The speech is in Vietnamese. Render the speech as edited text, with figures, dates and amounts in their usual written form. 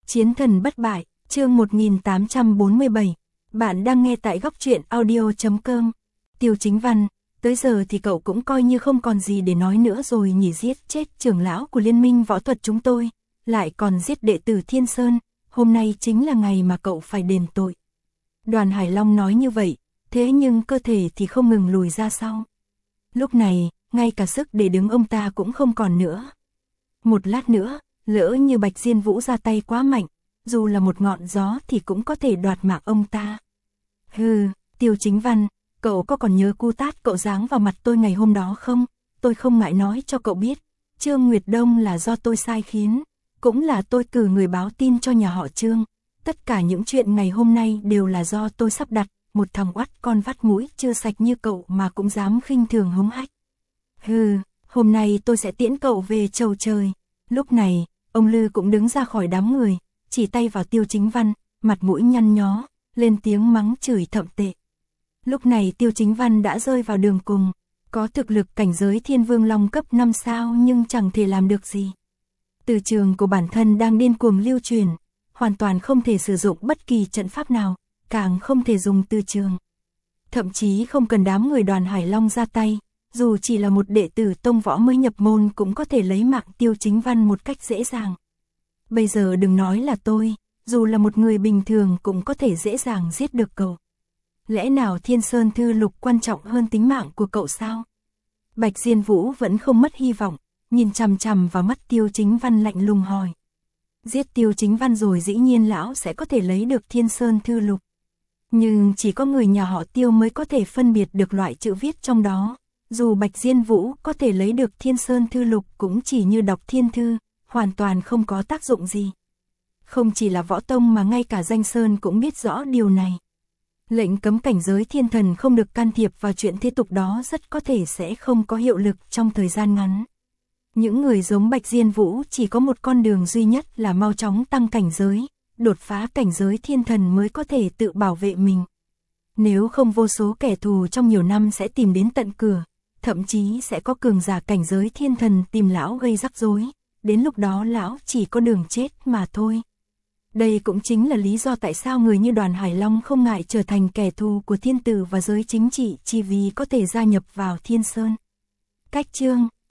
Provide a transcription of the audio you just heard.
Chiến thần bất bại, chương 1847. Bạn đang nghe tại góc truyện audio.com. Tiêu Chính Văn, tới giờ thì cậu cũng coi như không còn gì để nói nữa rồi nhỉ, giết chết trưởng lão của liên minh võ thuật chúng tôi, lại còn giết đệ tử Thiên Sơn, hôm nay chính là ngày mà cậu phải đền tội. Đoàn Hải Long nói như vậy, thế nhưng cơ thể thì không ngừng lùi ra sau. Lúc này, ngay cả sức để đứng ông ta cũng không còn nữa. Một lát nữa, lỡ như Bạch Diên Vũ ra tay quá mạnh, dù là một ngọn gió thì cũng có thể đoạt mạng ông ta. Hừ, Tiêu Chính Văn, cậu có còn nhớ cú tát cậu giáng vào mặt tôi ngày hôm đó không? Tôi không ngại nói cho cậu biết, Trương Nguyệt Đông là do tôi sai khiến, cũng là tôi cử người báo tin cho nhà họ Trương. Tất cả những chuyện ngày hôm nay đều là do tôi sắp đặt, một thằng oắt con vắt mũi chưa sạch như cậu mà cũng dám khinh thường hống hách. Hừ, hôm nay tôi sẽ tiễn cậu về chầu trời. Lúc này, ông Lư cũng đứng ra khỏi đám người, chỉ tay vào Tiêu Chính Văn, mặt mũi nhăn nhó, lên tiếng mắng chửi thậm tệ. Lúc này Tiêu Chính Văn đã rơi vào đường cùng, có thực lực cảnh giới Thiên Vương Long cấp 5 sao nhưng chẳng thể làm được gì. Từ trường của bản thân đang điên cuồng lưu truyền, hoàn toàn không thể sử dụng bất kỳ trận pháp nào, càng không thể dùng từ trường. Thậm chí không cần đám người Đoàn Hải Long ra tay, dù chỉ là một đệ tử tông võ mới nhập môn cũng có thể lấy mạng Tiêu Chính Văn một cách dễ dàng. Bây giờ đừng nói là tôi, dù là một người bình thường cũng có thể dễ dàng giết được cậu. Lẽ nào Thiên Sơn Thư Lục quan trọng hơn tính mạng của cậu sao? Bạch Diên Vũ vẫn không mất hy vọng, nhìn chằm chằm vào mắt Tiêu Chính Văn lạnh lùng hỏi. Giết Tiêu Chính Văn rồi dĩ nhiên lão sẽ có thể lấy được Thiên Sơn Thư Lục. Nhưng chỉ có người nhà họ Tiêu mới có thể phân biệt được loại chữ viết trong đó. Dù Bạch Diên Vũ có thể lấy được Thiên Sơn Thư Lục cũng chỉ như đọc thiên thư, hoàn toàn không có tác dụng gì. Không chỉ là võ tông mà ngay cả Danh Sơn cũng biết rõ điều này. Lệnh cấm cảnh giới thiên thần không được can thiệp vào chuyện thế tục đó rất có thể sẽ không có hiệu lực trong thời gian ngắn. Những người giống Bạch Diên Vũ chỉ có một con đường duy nhất là mau chóng tăng cảnh giới, đột phá cảnh giới thiên thần mới có thể tự bảo vệ mình. Nếu không vô số kẻ thù trong nhiều năm sẽ tìm đến tận cửa, thậm chí sẽ có cường giả cảnh giới thiên thần tìm lão gây rắc rối, đến lúc đó lão chỉ có đường chết mà thôi. Đây cũng chính là lý do tại sao người như Đoàn Hải Long không ngại trở thành kẻ thù của thiên tử và giới chính trị chỉ vì có thể gia nhập vào Thiên Sơn. Cách chương